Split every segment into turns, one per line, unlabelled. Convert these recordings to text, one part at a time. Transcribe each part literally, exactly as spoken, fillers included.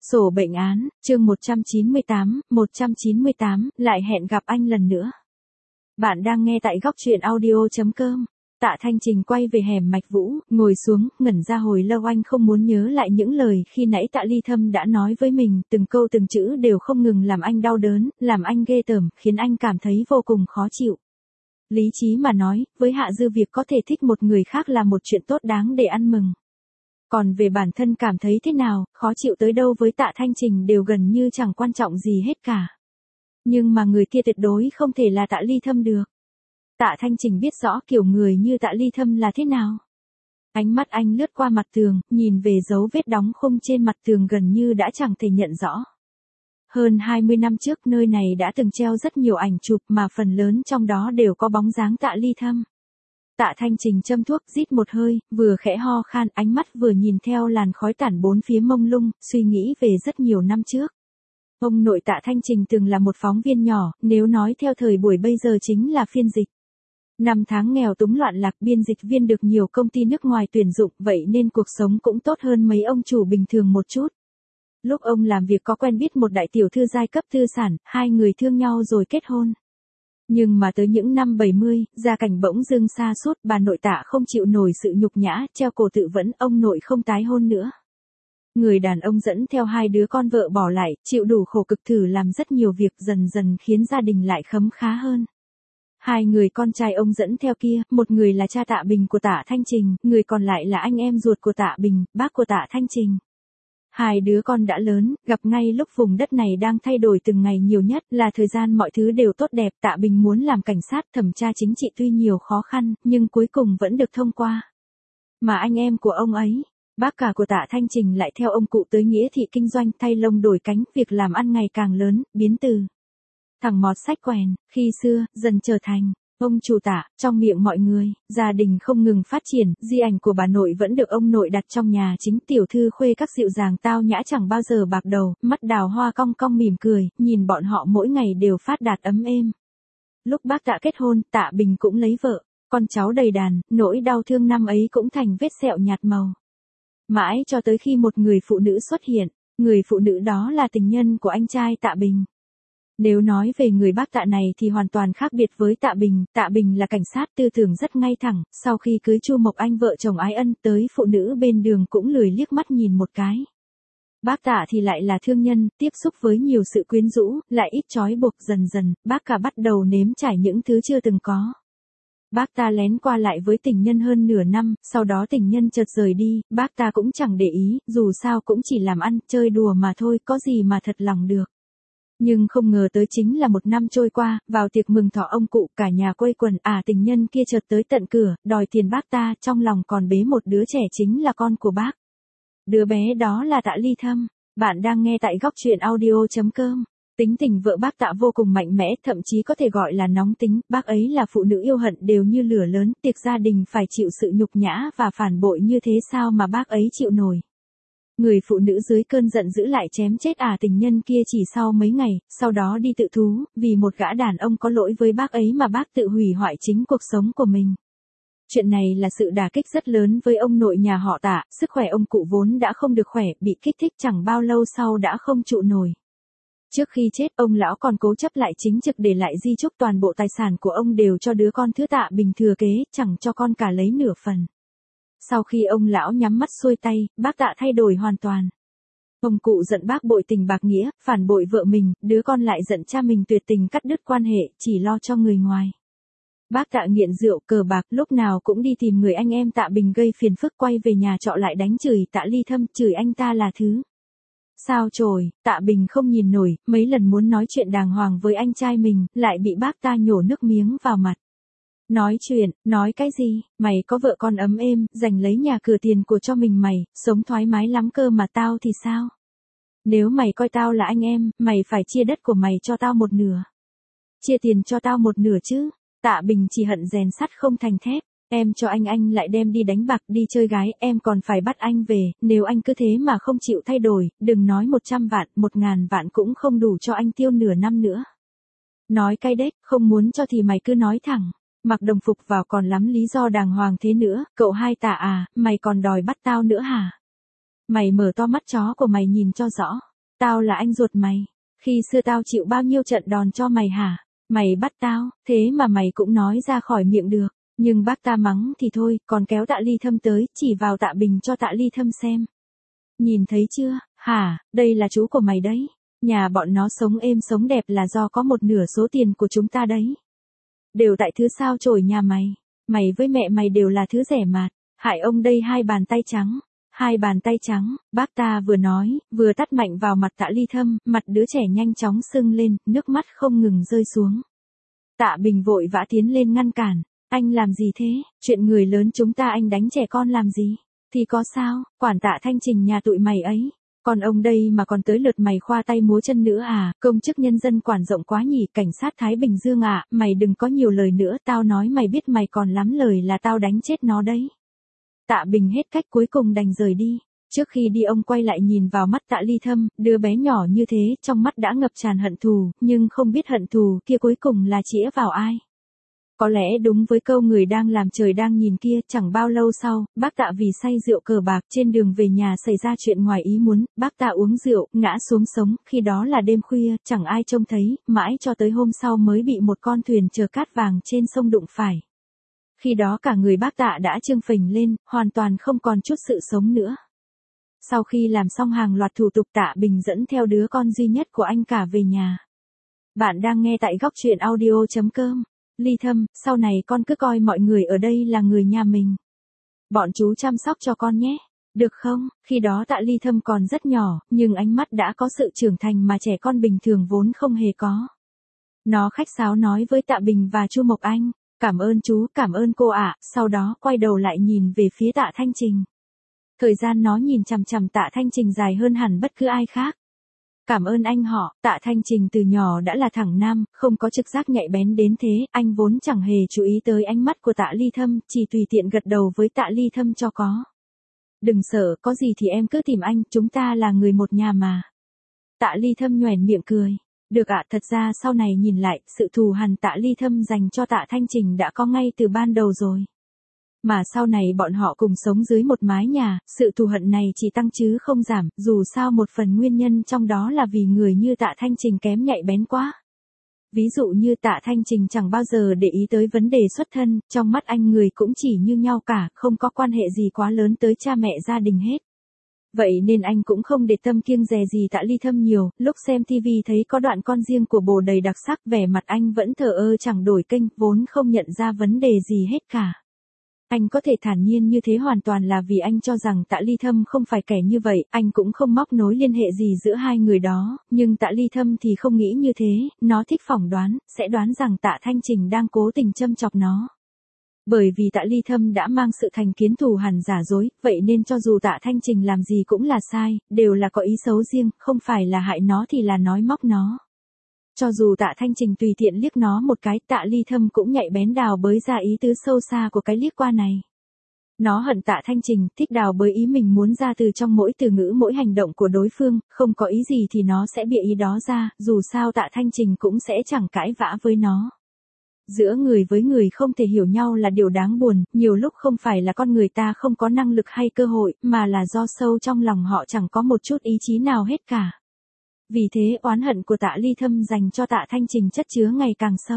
Sổ bệnh án, chương một trăm chín mươi tám, một trăm chín mươi tám, lại hẹn gặp anh lần nữa. Bạn đang nghe tại góc truyện audio chấm com. Tạ Thanh Trình quay về hẻm Mạch Vũ, ngồi xuống, ngẩn ra hồi lâu anh không muốn nhớ lại những lời khi nãy Tạ Ly Thâm đã nói với mình, từng câu từng chữ đều không ngừng làm anh đau đớn, làm anh ghê tởm, khiến anh cảm thấy vô cùng khó chịu. Lý trí mà nói, với Hạ Dư việc có thể thích một người khác là một chuyện tốt đáng để ăn mừng. Còn về bản thân cảm thấy thế nào, khó chịu tới đâu với Tạ Thanh Trình đều gần như chẳng quan trọng gì hết cả. Nhưng mà người kia tuyệt đối không thể là Tạ Ly Thâm được. Tạ Thanh Trình biết rõ kiểu người như Tạ Ly Thâm là thế nào. Ánh mắt anh lướt qua mặt tường, nhìn về dấu vết đóng khung trên mặt tường gần như đã chẳng thể nhận rõ. Hơn hai mươi năm trước nơi này đã từng treo rất nhiều ảnh chụp mà phần lớn trong đó đều có bóng dáng Tạ Ly Thâm. Tạ Thanh Trình châm thuốc, rít một hơi, vừa khẽ ho khan, ánh mắt vừa nhìn theo làn khói tản bốn phía mông lung, suy nghĩ về rất nhiều năm trước. Ông nội Tạ Thanh Trình từng là một phóng viên nhỏ, nếu nói theo thời buổi bây giờ chính là phiên dịch. Năm tháng nghèo túng loạn lạc, biên dịch viên được nhiều công ty nước ngoài tuyển dụng, vậy nên cuộc sống cũng tốt hơn mấy ông chủ bình thường một chút. Lúc ông làm việc có quen biết một đại tiểu thư giai cấp tư sản, hai người thương nhau rồi kết hôn. Nhưng mà tới những năm bảy mươi, gia cảnh bỗng dưng sa sút, bà nội Tạ không chịu nổi sự nhục nhã, treo cổ tự vẫn, ông nội không tái hôn nữa. Người đàn ông dẫn theo hai đứa con vợ bỏ lại, chịu đủ khổ cực thử làm rất nhiều việc, dần dần khiến gia đình lại khấm khá hơn. Hai người con trai ông dẫn theo kia, một người là cha Tạ Bình của Tạ Thanh Trình, người còn lại là anh em ruột của Tạ Bình, bác của Tạ Thanh Trình. Hai đứa con đã lớn, gặp ngay lúc vùng đất này đang thay đổi từng ngày nhiều nhất, là thời gian mọi thứ đều tốt đẹp. Tạ Bình muốn làm cảnh sát, thẩm tra chính trị tuy nhiều khó khăn, nhưng cuối cùng vẫn được thông qua. Mà anh em của ông ấy, bác cả của Tạ Thanh Trình lại theo ông cụ tới Nghĩa Thị kinh doanh, thay lông đổi cánh, việc làm ăn ngày càng lớn, biến từ thằng mọt sách quèn, khi xưa, dần trở thành ông chủ Tạ. Trong miệng mọi người, gia đình không ngừng phát triển, di ảnh của bà nội vẫn được ông nội đặt trong nhà chính, tiểu thư khuê các dịu dàng tao nhã chẳng bao giờ bạc đầu, mắt đào hoa cong cong mỉm cười, nhìn bọn họ mỗi ngày đều phát đạt ấm êm. Lúc bác Tạ kết hôn, Tạ Bình cũng lấy vợ, con cháu đầy đàn, nỗi đau thương năm ấy cũng thành vết sẹo nhạt màu. Mãi cho tới khi một người phụ nữ xuất hiện, người phụ nữ đó là tình nhân của anh trai Tạ Bình. Nếu nói về người bác Tạ này thì hoàn toàn khác biệt với Tạ Bình. Tạ Bình là cảnh sát, tư tưởng rất ngay thẳng, sau khi cưới Chu Mộc Anh vợ chồng ái ân, tới phụ nữ bên đường cũng lười liếc mắt nhìn một cái. Bác Tạ thì lại là thương nhân, tiếp xúc với nhiều sự quyến rũ, lại ít trói buộc, dần dần, bác cả bắt đầu nếm trải những thứ chưa từng có. Bác ta lén qua lại với tình nhân hơn nửa năm, sau đó tình nhân chợt rời đi, bác ta cũng chẳng để ý, dù sao cũng chỉ làm ăn, chơi đùa mà thôi, có gì mà thật lòng được. Nhưng không ngờ tới chính là một năm trôi qua, vào tiệc mừng thọ ông cụ, cả nhà quây quần, à tình nhân kia chợt tới tận cửa, đòi tiền bác ta, trong lòng còn bế một đứa trẻ chính là con của bác. Đứa bé đó là Tạ Ly Thâm. Bạn đang nghe tại góc truyện audio chấm com. Tính tình vợ bác Tạ vô cùng mạnh mẽ, thậm chí có thể gọi là nóng tính, bác ấy là phụ nữ yêu hận đều như lửa lớn, tiệc gia đình phải chịu sự nhục nhã và phản bội như thế sao mà bác ấy chịu nổi. Người phụ nữ dưới cơn giận dữ lại chém chết à tình nhân kia chỉ sau mấy ngày, sau đó đi tự thú, vì một gã đàn ông có lỗi với bác ấy mà bác tự hủy hoại chính cuộc sống của mình. Chuyện này là sự đả kích rất lớn với ông nội nhà họ Tạ, sức khỏe ông cụ vốn đã không được khỏe, bị kích thích chẳng bao lâu sau đã không trụ nổi. Trước khi chết, ông lão còn cố chấp lại chính trực để lại di chúc toàn bộ tài sản của ông đều cho đứa con thứ Tạ Bình thừa kế, chẳng cho con cả lấy nửa phần. Sau khi ông lão nhắm mắt xuôi tay, bác Tạ thay đổi hoàn toàn. Ông cụ giận bác bội tình bạc nghĩa, phản bội vợ mình, đứa con lại giận cha mình tuyệt tình cắt đứt quan hệ, chỉ lo cho người ngoài. Bác Tạ nghiện rượu, cờ bạc, lúc nào cũng đi tìm người anh em Tạ Bình gây phiền phức, quay về nhà trọ lại đánh chửi Tạ Ly Thâm, chửi anh ta là thứ sao chổi. Tạ Bình không nhìn nổi, mấy lần muốn nói chuyện đàng hoàng với anh trai mình, lại bị bác ta nhổ nước miếng vào mặt. Nói chuyện, nói cái gì, mày có vợ con ấm êm, giành lấy nhà cửa tiền của cho mình mày, sống thoải mái lắm cơ mà tao thì sao? Nếu mày coi tao là anh em, mày phải chia đất của mày cho tao một nửa. Chia tiền cho tao một nửa chứ. Tạ Bình chỉ hận rèn sắt không thành thép. Em cho anh anh lại đem đi đánh bạc, đi chơi gái, em còn phải bắt anh về, nếu anh cứ thế mà không chịu thay đổi, đừng nói một trăm vạn, một ngàn vạn cũng không đủ cho anh tiêu nửa năm nữa. Nói cay đếch, không muốn cho thì mày cứ nói thẳng. Mặc đồng phục vào còn lắm lý do đàng hoàng thế nữa, cậu hai Tạ à, mày còn đòi bắt tao nữa hả? Mày mở to mắt chó của mày nhìn cho rõ. Tao là anh ruột mày. Khi xưa tao chịu bao nhiêu trận đòn cho mày hả? Mày bắt tao, thế mà mày cũng nói ra khỏi miệng được. Nhưng bác ta mắng thì thôi, còn kéo Tạ Ly Thâm tới, chỉ vào Tạ Bình cho Tạ Ly Thâm xem. Nhìn thấy chưa, hả, đây là chú của mày đấy. Nhà bọn nó sống êm sống đẹp là do có một nửa số tiền của chúng ta đấy. Đều tại thứ sao chổi nhà mày. Mày với mẹ mày đều là thứ rẻ mạt. Hại ông đây hai bàn tay trắng. Hai bàn tay trắng, bác ta vừa nói, vừa tát mạnh vào mặt Tạ Ly Thâm, mặt đứa trẻ nhanh chóng sưng lên, nước mắt không ngừng rơi xuống. Tạ Bình vội vã tiến lên ngăn cản. Anh làm gì thế? Chuyện người lớn chúng ta anh đánh trẻ con làm gì? Thì có sao, quản Tạ Thanh Trình nhà tụi mày ấy. Còn ông đây mà còn tới lượt mày khoa tay múa chân nữa à? Công chức nhân dân quản rộng quá nhỉ, cảnh sát Thái Bình Dương à, mày đừng có nhiều lời nữa, tao nói mày biết mày còn lắm lời là tao đánh chết nó đấy. Tạ Bình hết cách cuối cùng đành rời đi. Trước khi đi ông quay lại nhìn vào mắt Tạ Ly Thâm, đứa bé nhỏ như thế, trong mắt đã ngập tràn hận thù, nhưng không biết hận thù kia cuối cùng là chĩa vào ai. Có lẽ đúng với câu người đang làm trời đang nhìn kia, chẳng bao lâu sau, bác Tạ vì say rượu cờ bạc trên đường về nhà xảy ra chuyện ngoài ý muốn, bác Tạ uống rượu, ngã xuống sống, khi đó là đêm khuya, chẳng ai trông thấy, mãi cho tới hôm sau mới bị một con thuyền chở cát vàng trên sông đụng phải. Khi đó cả người bác Tạ đã trương phình lên, hoàn toàn không còn chút sự sống nữa. Sau khi làm xong hàng loạt thủ tục, Tạ Bình dẫn theo đứa con duy nhất của anh cả về nhà. Bạn đang nghe tại góc truyện audio chấm com. Ly Thâm, sau này con cứ coi mọi người ở đây là người nhà mình. Bọn chú chăm sóc cho con nhé. Được không? Khi đó Tạ Ly Thâm còn rất nhỏ, nhưng ánh mắt đã có sự trưởng thành mà trẻ con bình thường vốn không hề có. Nó khách sáo nói với Tạ Bình và Chu Mộc Anh. Cảm ơn chú, cảm ơn cô ạ, sau đó quay đầu lại nhìn về phía Tạ Thanh Trình. Thời gian nó nhìn chằm chằm Tạ Thanh Trình dài hơn hẳn bất cứ ai khác. Cảm ơn anh họ, Tạ Thanh Trình từ nhỏ đã là thẳng nam, không có trực giác nhạy bén đến thế, anh vốn chẳng hề chú ý tới ánh mắt của Tạ Ly Thâm, chỉ tùy tiện gật đầu với Tạ Ly Thâm cho có. Đừng sợ, có gì thì em cứ tìm anh, chúng ta là người một nhà mà. Tạ Ly Thâm nhoẻn miệng cười. Được ạ, thật ra sau này nhìn lại, sự thù hằn Tạ Ly Thâm dành cho Tạ Thanh Trình đã có ngay từ ban đầu rồi. Mà sau này bọn họ cùng sống dưới một mái nhà, sự thù hận này chỉ tăng chứ không giảm, dù sao một phần nguyên nhân trong đó là vì người như Tạ Thanh Trình kém nhạy bén quá. Ví dụ như Tạ Thanh Trình chẳng bao giờ để ý tới vấn đề xuất thân, trong mắt anh người cũng chỉ như nhau cả, không có quan hệ gì quá lớn tới cha mẹ gia đình hết. Vậy nên anh cũng không để tâm kiêng dè gì Tạ Ly Thâm nhiều, lúc xem ti vi thấy có đoạn con riêng của bồ đầy đặc sắc, vẻ mặt anh vẫn thờ ơ chẳng đổi kênh, vốn không nhận ra vấn đề gì hết cả. Anh có thể thản nhiên như thế hoàn toàn là vì anh cho rằng Tạ Ly Thâm không phải kẻ như vậy, anh cũng không móc nối liên hệ gì giữa hai người đó, nhưng Tạ Ly Thâm thì không nghĩ như thế, nó thích phỏng đoán, sẽ đoán rằng Tạ Thanh Trình đang cố tình châm chọc nó. Bởi vì Tạ Ly Thâm đã mang sự thành kiến thù hằn giả dối, vậy nên cho dù Tạ Thanh Trình làm gì cũng là sai, đều là có ý xấu riêng, không phải là hại nó thì là nói móc nó. Cho dù Tạ Thanh Trình tùy tiện liếc nó một cái, Tạ Ly Thâm cũng nhạy bén đào bới ra ý tứ sâu xa của cái liếc qua này. Nó hận Tạ Thanh Trình, thích đào bới ý mình muốn ra từ trong mỗi từ ngữ mỗi hành động của đối phương, không có ý gì thì nó sẽ bịa ý đó ra, dù sao Tạ Thanh Trình cũng sẽ chẳng cãi vã với nó. Giữa người với người không thể hiểu nhau là điều đáng buồn, nhiều lúc không phải là con người ta không có năng lực hay cơ hội, mà là do sâu trong lòng họ chẳng có một chút ý chí nào hết cả. Vì thế oán hận của Tạ Ly Thâm dành cho Tạ Thanh Trình chất chứa ngày càng sâu.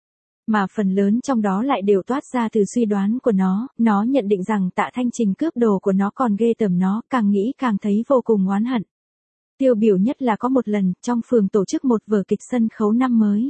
Mà phần lớn trong đó lại đều toát ra từ suy đoán của nó, nó nhận định rằng Tạ Thanh Trình cướp đồ của nó còn ghê tởm nó, càng nghĩ càng thấy vô cùng oán hận. Tiêu biểu nhất là có một lần, trong phường tổ chức một vở kịch sân khấu năm mới.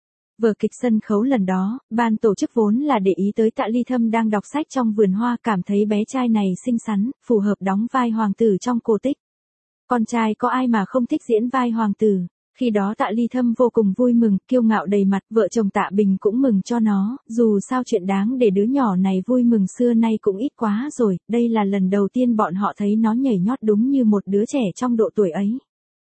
Vở kịch sân khấu lần đó, ban tổ chức vốn là để ý tới Tạ Ly Thâm đang đọc sách trong vườn hoa, cảm thấy bé trai này xinh xắn, phù hợp đóng vai hoàng tử trong cổ tích. Con trai có ai mà không thích diễn vai hoàng tử. Khi đó Tạ Ly Thâm vô cùng vui mừng, kiêu ngạo đầy mặt, vợ chồng Tạ Bình cũng mừng cho nó, dù sao chuyện đáng để đứa nhỏ này vui mừng xưa nay cũng ít quá rồi, đây là lần đầu tiên bọn họ thấy nó nhảy nhót đúng như một đứa trẻ trong độ tuổi ấy.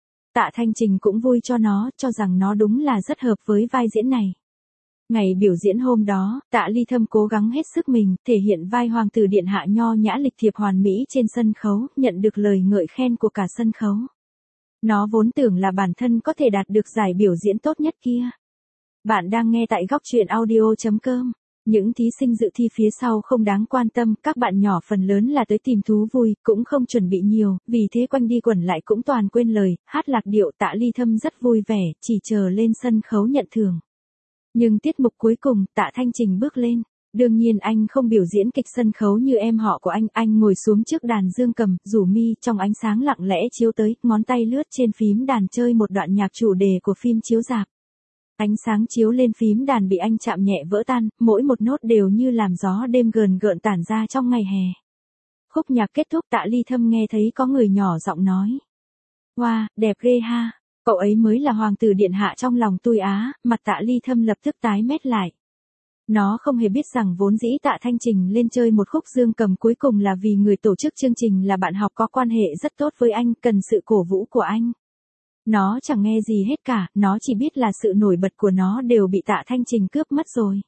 Tạ Thanh Trình cũng vui cho nó, cho rằng nó đúng là rất hợp với vai diễn này. Ngày biểu diễn hôm đó, Tạ Ly Thâm cố gắng hết sức mình, thể hiện vai hoàng tử điện hạ nho nhã lịch thiệp hoàn mỹ trên sân khấu, nhận được lời ngợi khen của cả sân khấu. Nó vốn tưởng là bản thân có thể đạt được giải biểu diễn tốt nhất kia. Bạn đang nghe tại góc truyện audio chấm com. Những thí sinh dự thi phía sau không đáng quan tâm, các bạn nhỏ phần lớn là tới tìm thú vui, cũng không chuẩn bị nhiều, vì thế quanh đi quẩn lại cũng toàn quên lời, hát lạc điệu. Tạ Ly Thâm rất vui vẻ, chỉ chờ lên sân khấu nhận thưởng. Nhưng tiết mục cuối cùng, Tạ Thanh Trình bước lên. Đương nhiên anh không biểu diễn kịch sân khấu như em họ của anh, anh ngồi xuống trước đàn dương cầm, rủ mi trong ánh sáng lặng lẽ chiếu tới, ngón tay lướt trên phím đàn chơi một đoạn nhạc chủ đề của phim chiếu rạp. Ánh sáng chiếu lên phím đàn bị anh chạm nhẹ vỡ tan, mỗi một nốt đều như làm gió đêm gờn gợn tản ra trong ngày hè. Khúc nhạc kết thúc, Tạ Ly Thâm nghe thấy có người nhỏ giọng nói. Wow, đẹp ghê ha, cậu ấy mới là hoàng tử điện hạ trong lòng tôi á, mặt Tạ Ly Thâm lập tức tái mét lại. Nó không hề biết rằng vốn dĩ Tạ Thanh Trình lên chơi một khúc dương cầm cuối cùng là vì người tổ chức chương trình là bạn học có quan hệ rất tốt với anh, cần sự cổ vũ của anh. Nó chẳng nghe gì hết cả, nó chỉ biết là sự nổi bật của nó đều bị Tạ Thanh Trình cướp mất rồi.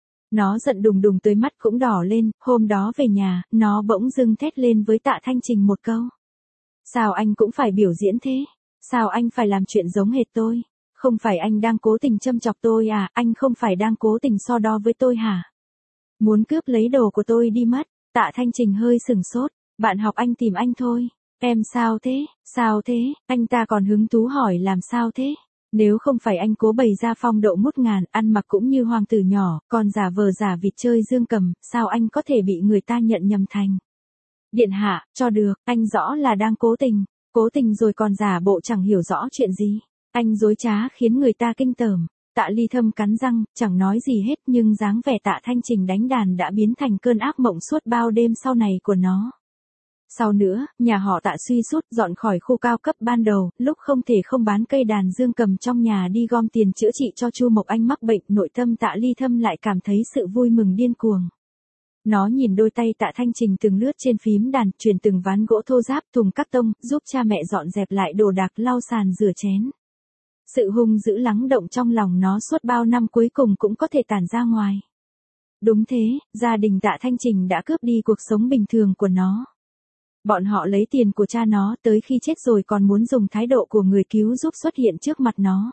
Nó giận đùng đùng tới mắt cũng đỏ lên, hôm đó về nhà, nó bỗng dưng thét lên với Tạ Thanh Trình một câu. Sao anh cũng phải biểu diễn thế? Sao anh phải làm chuyện giống hệt tôi? Không phải anh đang cố tình châm chọc tôi à, anh không phải đang cố tình so đo với tôi hả? Muốn cướp lấy đồ của tôi đi mất. Tạ Thanh Trình hơi sừng sốt, bạn học anh tìm anh thôi. Em sao thế, sao thế, anh ta còn hứng thú hỏi làm sao thế? Nếu không phải anh cố bày ra phong độ ngút ngàn, ăn mặc cũng như hoàng tử nhỏ, còn giả vờ giả vịt chơi dương cầm, sao anh có thể bị người ta nhận nhầm thành? Điện hạ, cho được, anh rõ là đang cố tình, cố tình rồi còn giả bộ chẳng hiểu rõ chuyện gì. Anh dối trá khiến người ta kinh tởm. Tạ Ly Thâm cắn răng, chẳng nói gì hết nhưng dáng vẻ Tạ Thanh Trình đánh đàn đã biến thành cơn ác mộng suốt bao đêm sau này của nó. Sau nữa, nhà họ Tạ suy sút dọn khỏi khu cao cấp ban đầu, lúc không thể không bán cây đàn dương cầm trong nhà đi gom tiền chữa trị cho Chu Mộc Anh mắc bệnh nội tâm. Tạ Ly Thâm lại cảm thấy sự vui mừng điên cuồng. Nó nhìn đôi tay Tạ Thanh Trình từng lướt trên phím đàn, chuyển từng ván gỗ thô ráp, thùng các tông, giúp cha mẹ dọn dẹp lại đồ đạc, lau sàn rửa chén. Sự hung dữ lắng động trong lòng nó suốt bao năm cuối cùng cũng có thể tản ra ngoài. Đúng thế, gia đình Tạ Thanh Trình đã cướp đi cuộc sống bình thường của nó. Bọn họ lấy tiền của cha nó, tới khi chết rồi còn muốn dùng thái độ của người cứu giúp xuất hiện trước mặt nó.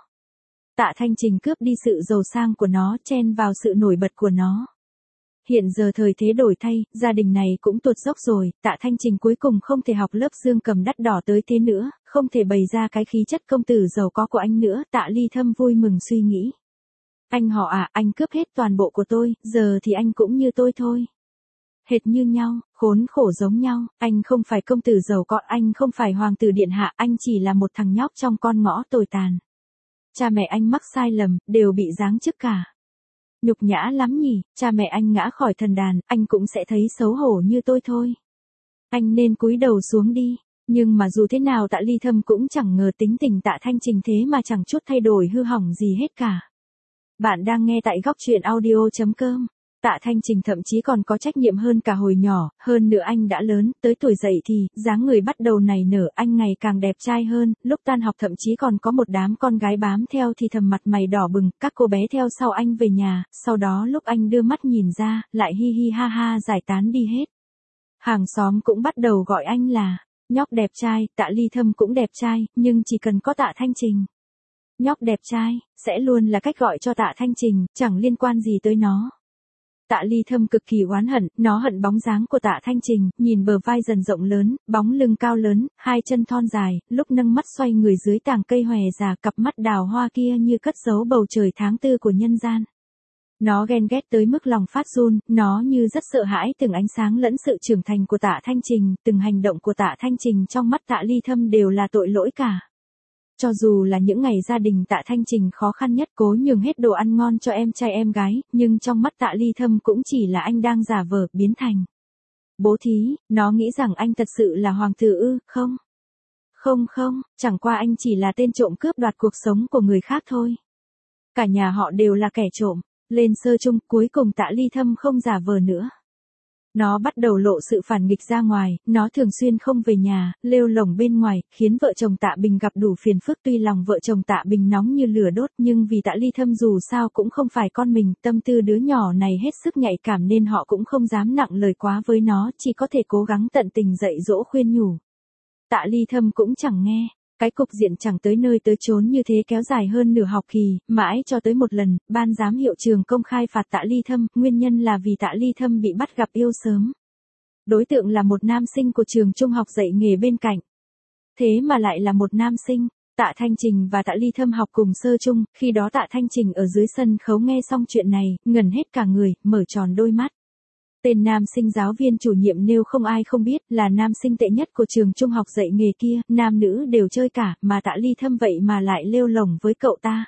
Tạ Thanh Trình cướp đi sự giàu sang của nó, chen vào sự nổi bật của nó. Hiện giờ thời thế đổi thay, gia đình này cũng tuột dốc rồi, Tạ Thanh Trình cuối cùng không thể học lớp dương cầm đắt đỏ tới thế nữa, không thể bày ra cái khí chất công tử giàu có của anh nữa. Tạ Ly Thâm vui mừng suy nghĩ. Anh họ à, anh cướp hết toàn bộ của tôi, giờ thì anh cũng như tôi thôi. Hệt như nhau, khốn khổ giống nhau, anh không phải công tử giàu có, anh không phải hoàng tử điện hạ, anh chỉ là một thằng nhóc trong con ngõ tồi tàn. Cha mẹ anh mắc sai lầm, đều bị giáng chức cả. Nhục nhã lắm nhỉ, cha mẹ anh ngã khỏi thần đàn, anh cũng sẽ thấy xấu hổ như tôi thôi. Anh nên cúi đầu xuống đi, nhưng mà dù thế nào Tạ Ly Thâm cũng chẳng ngờ tính tình Tạ Thanh Trình thế mà chẳng chút thay đổi hư hỏng gì hết cả. Bạn đang nghe tại góc truyện audio chấm com. Tạ Thanh Trình thậm chí còn có trách nhiệm hơn cả hồi nhỏ, hơn nữa anh đã lớn, tới tuổi dậy thì, dáng người bắt đầu nảy nở, anh ngày càng đẹp trai hơn, lúc tan học thậm chí còn có một đám con gái bám theo thì thầm mặt mày đỏ bừng, các cô bé theo sau anh về nhà, sau đó lúc anh đưa mắt nhìn ra, lại hi hi ha ha giải tán đi hết. Hàng xóm cũng bắt đầu gọi anh là nhóc đẹp trai. Tạ Ly Thâm cũng đẹp trai, nhưng chỉ cần có Tạ Thanh Trình. Nhóc đẹp trai, sẽ luôn là cách gọi cho Tạ Thanh Trình, chẳng liên quan gì tới nó. Tạ Ly Thâm cực kỳ oán hận, nó hận bóng dáng của Tạ Thanh Trình, nhìn bờ vai dần rộng lớn, bóng lưng cao lớn, hai chân thon dài, lúc nâng mắt xoay người dưới tàng cây hòe già, cặp mắt đào hoa kia như cất giấu bầu trời tháng tư của nhân gian. Nó ghen ghét tới mức lòng phát run, nó như rất sợ hãi từng ánh sáng lẫn sự trưởng thành của Tạ Thanh Trình, từng hành động của Tạ Thanh Trình trong mắt Tạ Ly Thâm đều là tội lỗi cả. Cho dù là những ngày gia đình Tạ Thanh Trình khó khăn nhất, cố nhường hết đồ ăn ngon cho em trai em gái, nhưng trong mắt Tạ Ly Thâm cũng chỉ là anh đang giả vờ, biến thành bố thí. Nó nghĩ rằng anh thật sự là hoàng tử ư, không? Không không, chẳng qua anh chỉ là tên trộm cướp đoạt cuộc sống của người khác thôi. Cả nhà họ đều là kẻ trộm. Lên sơ chung, cuối cùng Tạ Ly Thâm không giả vờ nữa. Nó bắt đầu lộ sự phản nghịch ra ngoài, nó thường xuyên không về nhà, lêu lổng bên ngoài, khiến vợ chồng Tạ Bình gặp đủ phiền phức. Tuy lòng vợ chồng Tạ Bình nóng như lửa đốt, nhưng vì Tạ Ly Thâm dù sao cũng không phải con mình, tâm tư đứa nhỏ này hết sức nhạy cảm nên họ cũng không dám nặng lời quá với nó, chỉ có thể cố gắng tận tình dạy dỗ khuyên nhủ. Tạ Ly Thâm cũng chẳng nghe. Cái cục diện chẳng tới nơi tới chốn như thế kéo dài hơn nửa học kỳ, mãi cho tới một lần, ban giám hiệu trường công khai phạt Tạ Ly Thâm, nguyên nhân là vì Tạ Ly Thâm bị bắt gặp yêu sớm. Đối tượng là một nam sinh của trường trung học dạy nghề bên cạnh. Thế mà lại là một nam sinh. Tạ Thanh Trình và Tạ Ly Thâm học cùng sơ chung, khi đó Tạ Thanh Trình ở dưới sân khấu nghe xong chuyện này, ngẩn hết cả người, mở tròn đôi mắt. Tên nam sinh giáo viên chủ nhiệm nêu không ai không biết, là nam sinh tệ nhất của trường trung học dạy nghề kia, nam nữ đều chơi cả, mà Tạ Ly Thâm vậy mà lại lêu lổng với cậu ta.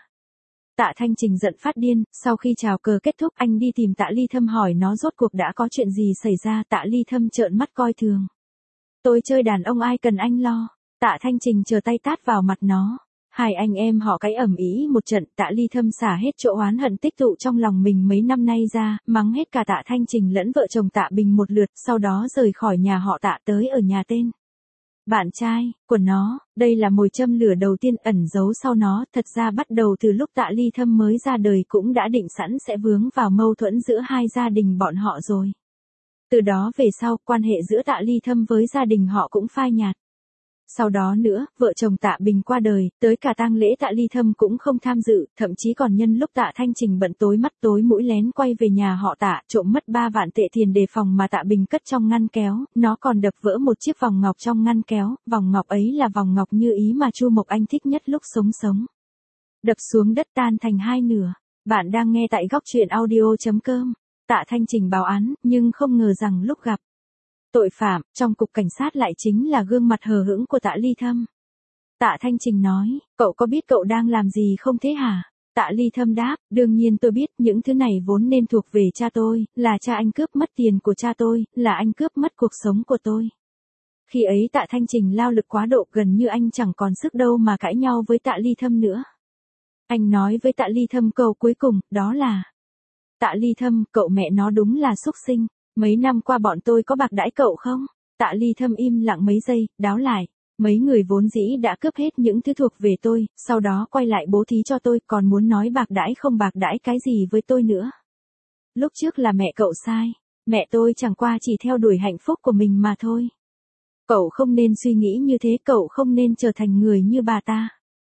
Tạ Thanh Trình giận phát điên, sau khi chào cờ kết thúc anh đi tìm Tạ Ly Thâm hỏi nó rốt cuộc đã có chuyện gì xảy ra. Tạ Ly Thâm trợn mắt coi thường. Tôi chơi đàn ông ai cần anh lo. Tạ Thanh Trình chờ tay tát vào mặt nó. Hai anh em họ cãi ầm ĩ một trận. Tạ Ly Thâm xả hết chỗ oán hận tích tụ trong lòng mình mấy năm nay ra, mắng hết cả Tạ Thanh Trình lẫn vợ chồng Tạ Bình một lượt, sau đó rời khỏi nhà họ Tạ tới ở nhà tên bạn trai của nó. Đây là mồi châm lửa đầu tiên ẩn giấu sau nó, thật ra bắt đầu từ lúc Tạ Ly Thâm mới ra đời cũng đã định sẵn sẽ vướng vào mâu thuẫn giữa hai gia đình bọn họ rồi. Từ đó về sau, quan hệ giữa Tạ Ly Thâm với gia đình họ cũng phai nhạt. Sau đó nữa, vợ chồng Tạ Bình qua đời, tới cả tang lễ Tạ Ly Thâm cũng không tham dự, thậm chí còn nhân lúc Tạ Thanh Trình bận tối mắt tối mũi lén quay về nhà họ Tạ, trộm mất ba vạn tệ tiền đề phòng mà Tạ Bình cất trong ngăn kéo, nó còn đập vỡ một chiếc vòng ngọc trong ngăn kéo, vòng ngọc ấy là vòng ngọc như ý mà Chu Mộc Anh thích nhất lúc sống sống. Đập xuống đất tan thành hai nửa. Bạn đang nghe tại góc truyện audio chấm com. Tạ Thanh Trình báo án, nhưng không ngờ rằng lúc gặp tội phạm, trong cục cảnh sát lại chính là gương mặt hờ hững của Tạ Ly Thâm. Tạ Thanh Trình nói, cậu có biết cậu đang làm gì không thế hả? Tạ Ly Thâm đáp, đương nhiên tôi biết, những thứ này vốn nên thuộc về cha tôi, là cha anh cướp mất tiền của cha tôi, là anh cướp mất cuộc sống của tôi. Khi ấy Tạ Thanh Trình lao lực quá độ, gần như anh chẳng còn sức đâu mà cãi nhau với Tạ Ly Thâm nữa. Anh nói với Tạ Ly Thâm câu cuối cùng, đó là: Tạ Ly Thâm, cậu mẹ nó đúng là xúc sinh. Mấy năm qua bọn tôi có bạc đãi cậu không? Tạ Ly Thâm im lặng mấy giây, đáo lại. Mấy người vốn dĩ đã cướp hết những thứ thuộc về tôi, sau đó quay lại bố thí cho tôi, còn muốn nói bạc đãi không bạc đãi cái gì với tôi nữa. Lúc trước là mẹ cậu sai. Mẹ tôi chẳng qua chỉ theo đuổi hạnh phúc của mình mà thôi. Cậu không nên suy nghĩ như thế, cậu không nên trở thành người như bà ta.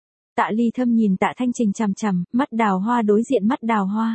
Tạ Ly Thâm nhìn Tạ Thanh Trình chằm chằm, mắt đào hoa đối diện mắt đào hoa.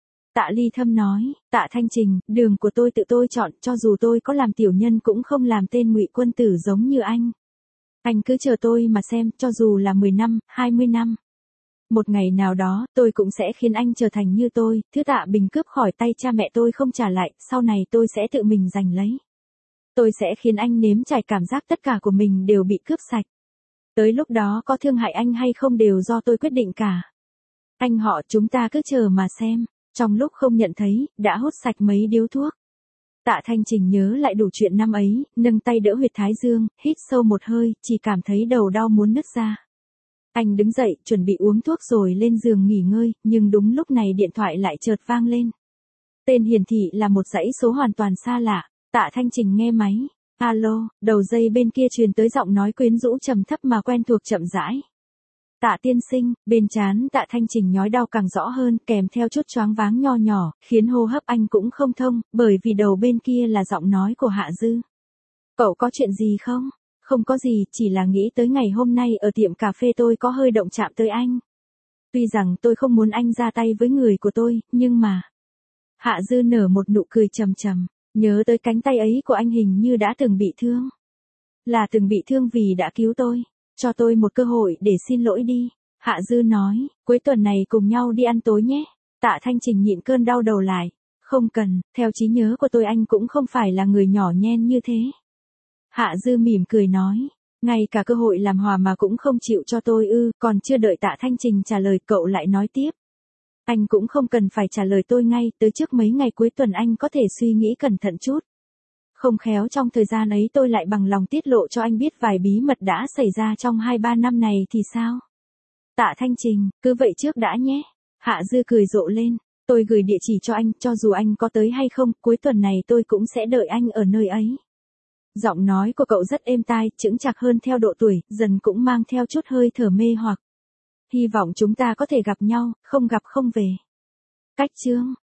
Tạ Ly Thâm nói, Tạ Thanh Trình, đường của tôi tự tôi chọn, cho dù tôi có làm tiểu nhân cũng không làm tên ngụy quân tử giống như anh. Anh cứ chờ tôi mà xem, cho dù là mười năm, hai mươi năm. Một ngày nào đó, tôi cũng sẽ khiến anh trở thành như tôi, thứ Tạ Bình cướp khỏi tay cha mẹ tôi không trả lại, sau này tôi sẽ tự mình giành lấy. Tôi sẽ khiến anh nếm trải cảm giác tất cả của mình đều bị cướp sạch. Tới lúc đó có thương hại anh hay không đều do tôi quyết định cả. Anh họ chúng ta cứ chờ mà xem. Trong lúc không nhận thấy, đã hút sạch mấy điếu thuốc. Tạ Thanh Trình nhớ lại đủ chuyện năm ấy, nâng tay đỡ huyệt thái dương, hít sâu một hơi, chỉ cảm thấy đầu đau muốn nứt ra. Anh đứng dậy, chuẩn bị uống thuốc rồi lên giường nghỉ ngơi, nhưng đúng lúc này điện thoại lại chợt vang lên. Tên hiển thị là một dãy số hoàn toàn xa lạ. Tạ Thanh Trình nghe máy. Alo, đầu dây bên kia truyền tới giọng nói quyến rũ trầm thấp mà quen thuộc chậm rãi. Tạ tiên sinh, bên trán Tạ Thanh Trình nhói đau càng rõ hơn, kèm theo chút choáng váng nho nhỏ, khiến hô hấp anh cũng không thông, bởi vì đầu bên kia là giọng nói của Hạ Dư. Cậu có chuyện gì không? Không có gì, chỉ là nghĩ tới ngày hôm nay ở tiệm cà phê tôi có hơi động chạm tới anh. Tuy rằng tôi không muốn anh ra tay với người của tôi, nhưng mà... Hạ Dư nở một nụ cười trầm trầm, nhớ tới cánh tay ấy của anh hình như đã từng bị thương. Là từng bị thương vì đã cứu tôi. Cho tôi một cơ hội để xin lỗi đi. Hạ Dư nói, cuối tuần này cùng nhau đi ăn tối nhé. Tạ Thanh Trình nhịn cơn đau đầu lại. Không cần, theo trí nhớ của tôi anh cũng không phải là người nhỏ nhen như thế. Hạ Dư mỉm cười nói, ngay cả cơ hội làm hòa mà cũng không chịu cho tôi ư. Còn chưa đợi Tạ Thanh Trình trả lời cậu lại nói tiếp. Anh cũng không cần phải trả lời tôi ngay, tới trước mấy ngày cuối tuần anh có thể suy nghĩ cẩn thận chút. Không khéo trong thời gian ấy tôi lại bằng lòng tiết lộ cho anh biết vài bí mật đã xảy ra trong hai ba năm này thì sao? Tạ Thanh Trình, cứ vậy trước đã nhé. Hạ Dư cười rộ lên, tôi gửi địa chỉ cho anh, cho dù anh có tới hay không, cuối tuần này tôi cũng sẽ đợi anh ở nơi ấy. Giọng nói của cậu rất êm tai, chững chạc hơn theo độ tuổi, dần cũng mang theo chút hơi thở mê hoặc. Hy vọng chúng ta có thể gặp nhau, không gặp không về. Cách chương